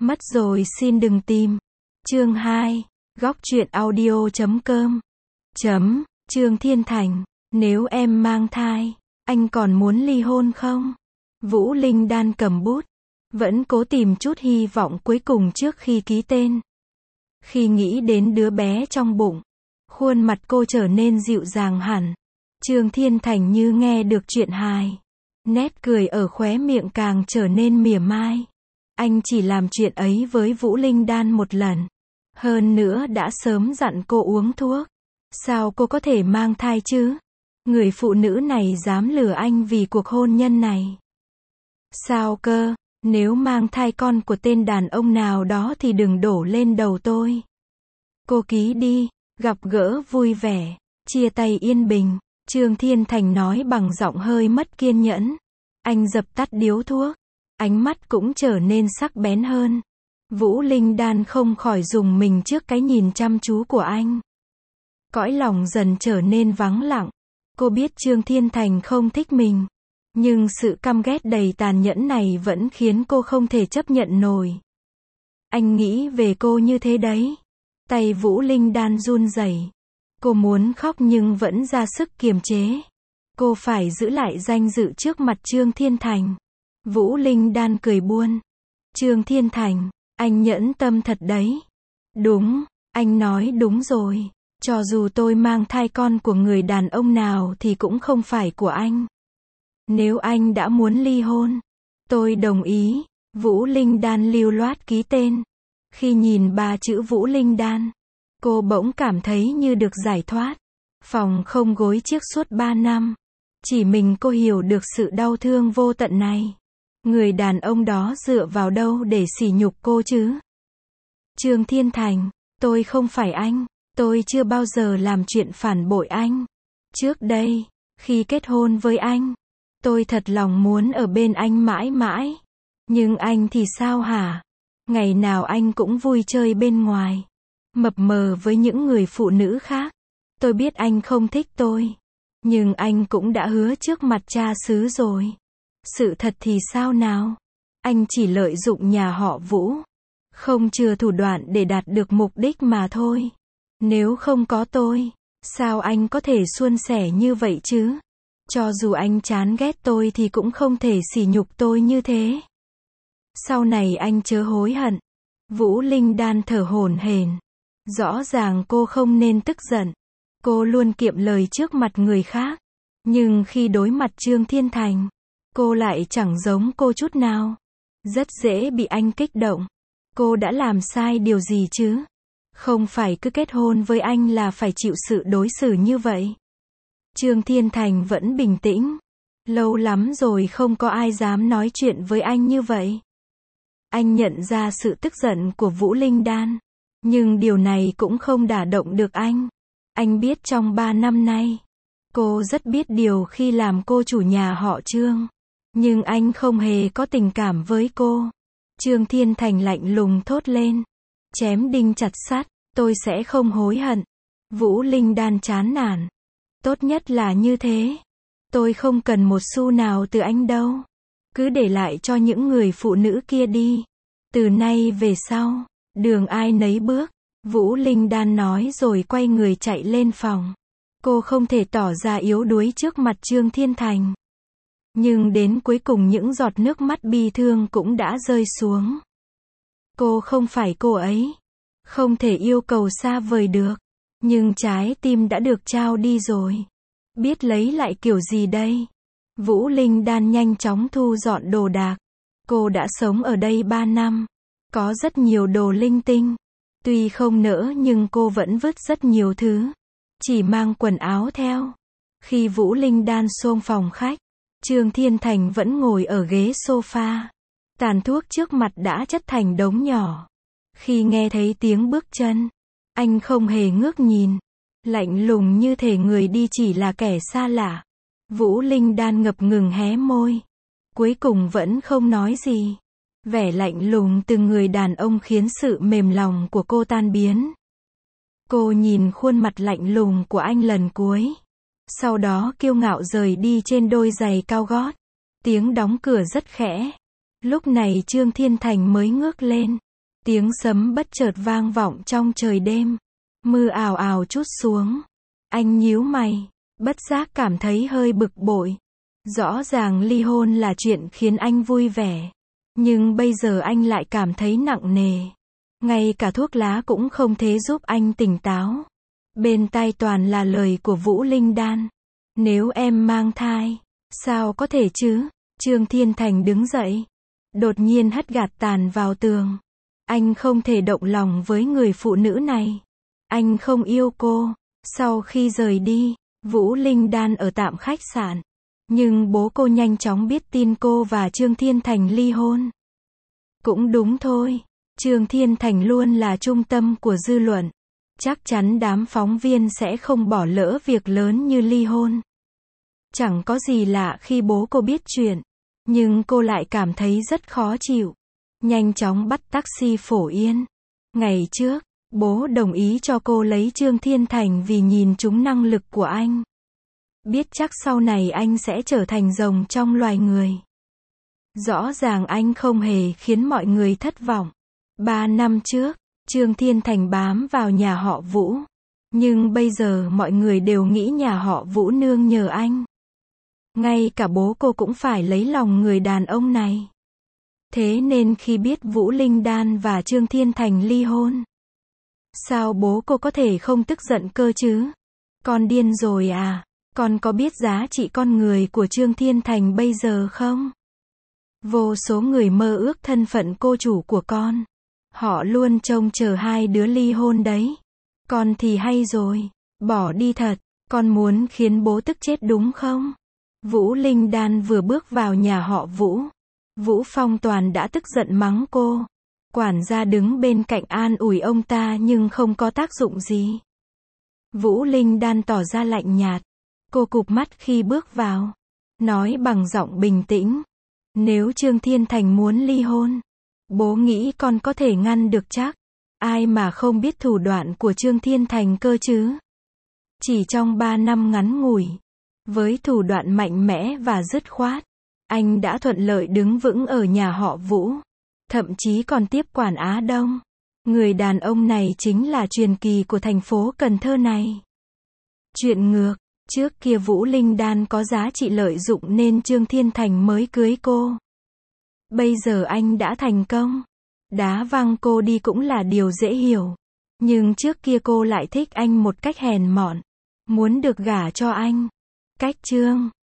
Mất rồi xin đừng tìm. Chương 2. Góc truyện audio.com. Trương Thiên Thành, nếu em mang thai, anh còn muốn ly hôn không? Vũ Linh Đan cầm bút, vẫn cố tìm chút hy vọng cuối cùng trước khi ký tên. Khi nghĩ đến đứa bé trong bụng, khuôn mặt cô trở nên dịu dàng hẳn. Trương Thiên Thành như nghe được chuyện hài. Nét cười ở khóe miệng càng trở nên mỉa mai. Anh chỉ làm chuyện ấy với Vũ Linh Đan một lần. Hơn nữa đã sớm dặn cô uống thuốc. Sao cô có thể mang thai chứ? Người phụ nữ này dám lừa anh vì cuộc hôn nhân này. Sao cơ? Nếu mang thai con của tên đàn ông nào đó thì đừng đổ lên đầu tôi. Cô ký đi, gặp gỡ vui vẻ, chia tay yên bình. Trương Thiên Thành nói bằng giọng hơi mất kiên nhẫn. Anh dập tắt điếu thuốc. Ánh mắt cũng trở nên sắc bén hơn. Vũ Linh Đan không khỏi rùng mình trước cái nhìn chăm chú của anh. Cõi lòng dần trở nên vắng lặng. Cô biết Trương Thiên Thành không thích mình. Nhưng sự căm ghét đầy tàn nhẫn này vẫn khiến cô không thể chấp nhận nổi. Anh nghĩ về cô như thế đấy. Tay Vũ Linh Đan run rẩy. Cô muốn khóc nhưng vẫn ra sức kiềm chế. Cô phải giữ lại danh dự trước mặt Trương Thiên Thành. Vũ Linh Đan cười buồn. Trương Thiên Thành, anh nhẫn tâm thật đấy. Đúng, anh nói đúng rồi. Cho dù tôi mang thai con của người đàn ông nào thì cũng không phải của anh. Nếu anh đã muốn ly hôn, tôi đồng ý. Vũ Linh Đan lưu loát ký tên. Khi nhìn ba chữ Vũ Linh Đan, cô bỗng cảm thấy như được giải thoát. Phòng không gối chiếc suốt 3 năm. Chỉ mình cô hiểu được sự đau thương vô tận này. Người đàn ông đó dựa vào đâu để sỉ nhục cô chứ? Trương Thiên Thành, tôi không phải anh. Tôi chưa bao giờ làm chuyện phản bội anh. Trước đây, khi kết hôn với anh, tôi thật lòng muốn ở bên anh mãi mãi. Nhưng anh thì sao hả? Ngày nào anh cũng vui chơi bên ngoài, mập mờ với những người phụ nữ khác. Tôi biết anh không thích tôi. Nhưng anh cũng đã hứa trước mặt cha xứ rồi. Sự thật thì sao nào? Anh chỉ lợi dụng nhà họ Vũ. Không chừa thủ đoạn để đạt được mục đích mà thôi. Nếu không có tôi, sao anh có thể suôn sẻ như vậy chứ? Cho dù anh chán ghét tôi thì cũng không thể sỉ nhục tôi như thế. Sau này anh chớ hối hận. Vũ Linh Đan thở hổn hển. Rõ ràng cô không nên tức giận. Cô luôn kiệm lời trước mặt người khác. Nhưng khi đối mặt Trương Thiên Thành, cô lại chẳng giống cô chút nào. Rất dễ bị anh kích động. Cô đã làm sai điều gì chứ? Không phải cứ kết hôn với anh là phải chịu sự đối xử như vậy. Trương Thiên Thành vẫn bình tĩnh. Lâu lắm rồi không có ai dám nói chuyện với anh như vậy. Anh nhận ra sự tức giận của Vũ Linh Đan. Nhưng điều này cũng không đả động được anh. Anh biết trong 3 năm nay, cô rất biết điều khi làm cô chủ nhà họ Trương. Nhưng anh không hề có tình cảm với cô. Trương Thiên Thành lạnh lùng thốt lên. Chém đinh chặt sắt, tôi sẽ không hối hận. Vũ Linh Đan chán nản. Tốt nhất là như thế. Tôi không cần một xu nào từ anh đâu. Cứ để lại cho những người phụ nữ kia đi. Từ nay về sau, đường ai nấy bước. Vũ Linh Đan nói rồi quay người chạy lên phòng. Cô không thể tỏ ra yếu đuối trước mặt Trương Thiên Thành. Nhưng đến cuối cùng những giọt nước mắt bi thương cũng đã rơi xuống. Cô không phải cô ấy. Không thể yêu cầu xa vời được. Nhưng trái tim đã được trao đi rồi. Biết lấy lại kiểu gì đây? Vũ Linh Đan nhanh chóng thu dọn đồ đạc. Cô đã sống ở đây 3 năm. Có rất nhiều đồ linh tinh. Tuy không nỡ nhưng cô vẫn vứt rất nhiều thứ. Chỉ mang quần áo theo. Khi Vũ Linh Đan xông phòng khách, Trương Thiên Thành vẫn ngồi ở ghế sofa. Tàn thuốc trước mặt đã chất thành đống nhỏ. Khi nghe thấy tiếng bước chân, anh không hề ngước nhìn. Lạnh lùng như thể người đi chỉ là kẻ xa lạ. Vũ Linh Đan ngập ngừng hé môi. Cuối cùng vẫn không nói gì. Vẻ lạnh lùng từ người đàn ông khiến sự mềm lòng của cô tan biến. Cô nhìn khuôn mặt lạnh lùng của anh lần cuối. Sau đó kiêu ngạo rời đi trên đôi giày cao gót. Tiếng đóng cửa rất khẽ. Lúc này Trương Thiên Thành mới ngước lên. Tiếng sấm bất chợt vang vọng trong trời đêm. Mưa ào ào trút xuống. Anh nhíu mày, bất giác cảm thấy hơi bực bội. Rõ ràng ly hôn là chuyện khiến anh vui vẻ. Nhưng bây giờ anh lại cảm thấy nặng nề. Ngay cả thuốc lá cũng không thể giúp anh tỉnh táo. Bên tai toàn là lời của Vũ Linh Đan. Nếu em mang thai, sao có thể chứ? Trương Thiên Thành đứng dậy. Đột nhiên hất gạt tàn vào tường. Anh không thể động lòng với người phụ nữ này. Anh không yêu cô. Sau khi rời đi, Vũ Linh Đan ở tạm khách sạn. Nhưng bố cô nhanh chóng biết tin cô và Trương Thiên Thành ly hôn. Cũng đúng thôi. Trương Thiên Thành luôn là trung tâm của dư luận. Chắc chắn đám phóng viên sẽ không bỏ lỡ việc lớn như ly hôn. Chẳng có gì lạ khi bố cô biết chuyện. Nhưng cô lại cảm thấy rất khó chịu. Nhanh chóng bắt taxi Phổ Yên. Ngày trước, bố đồng ý cho cô lấy Trương Thiên Thành vì nhìn trúng năng lực của anh. Biết chắc sau này anh sẽ trở thành rồng trong loài người. Rõ ràng anh không hề khiến mọi người thất vọng. 3 năm trước, Trương Thiên Thành bám vào nhà họ Vũ. Nhưng bây giờ mọi người đều nghĩ nhà họ Vũ nương nhờ anh. Ngay cả bố cô cũng phải lấy lòng người đàn ông này. Thế nên khi biết Vũ Linh Đan và Trương Thiên Thành ly hôn, sao bố cô có thể không tức giận cơ chứ? Con điên rồi à? Con có biết giá trị con người của Trương Thiên Thành bây giờ không? Vô số người mơ ước thân phận cô chủ của con. Họ luôn trông chờ hai đứa ly hôn đấy. Con thì hay rồi. Bỏ đi thật. Con muốn khiến bố tức chết đúng không? Vũ Linh Đan vừa bước vào nhà họ Vũ. Vũ Phong Toàn đã tức giận mắng cô. Quản gia đứng bên cạnh an ủi ông ta nhưng không có tác dụng gì. Vũ Linh Đan tỏ ra lạnh nhạt. Cô cụp mắt khi bước vào. Nói bằng giọng bình tĩnh. Nếu Trương Thiên Thành muốn ly hôn, bố nghĩ con có thể ngăn được chắc. Ai mà không biết thủ đoạn của Trương Thiên Thành cơ chứ. Chỉ trong 3 năm ngắn ngủi, với thủ đoạn mạnh mẽ và dứt khoát, anh đã thuận lợi đứng vững ở nhà họ Vũ. Thậm chí còn tiếp quản Á Đông. Người đàn ông này chính là truyền kỳ của thành phố Cần Thơ này. Chuyện ngược, trước kia Vũ Linh Đan có giá trị lợi dụng nên Trương Thiên Thành mới cưới cô. Bây giờ anh đã thành công. Đá văng cô đi cũng là điều dễ hiểu. Nhưng trước kia cô lại thích anh một cách hèn mọn. Muốn được gả cho anh. Cách Trương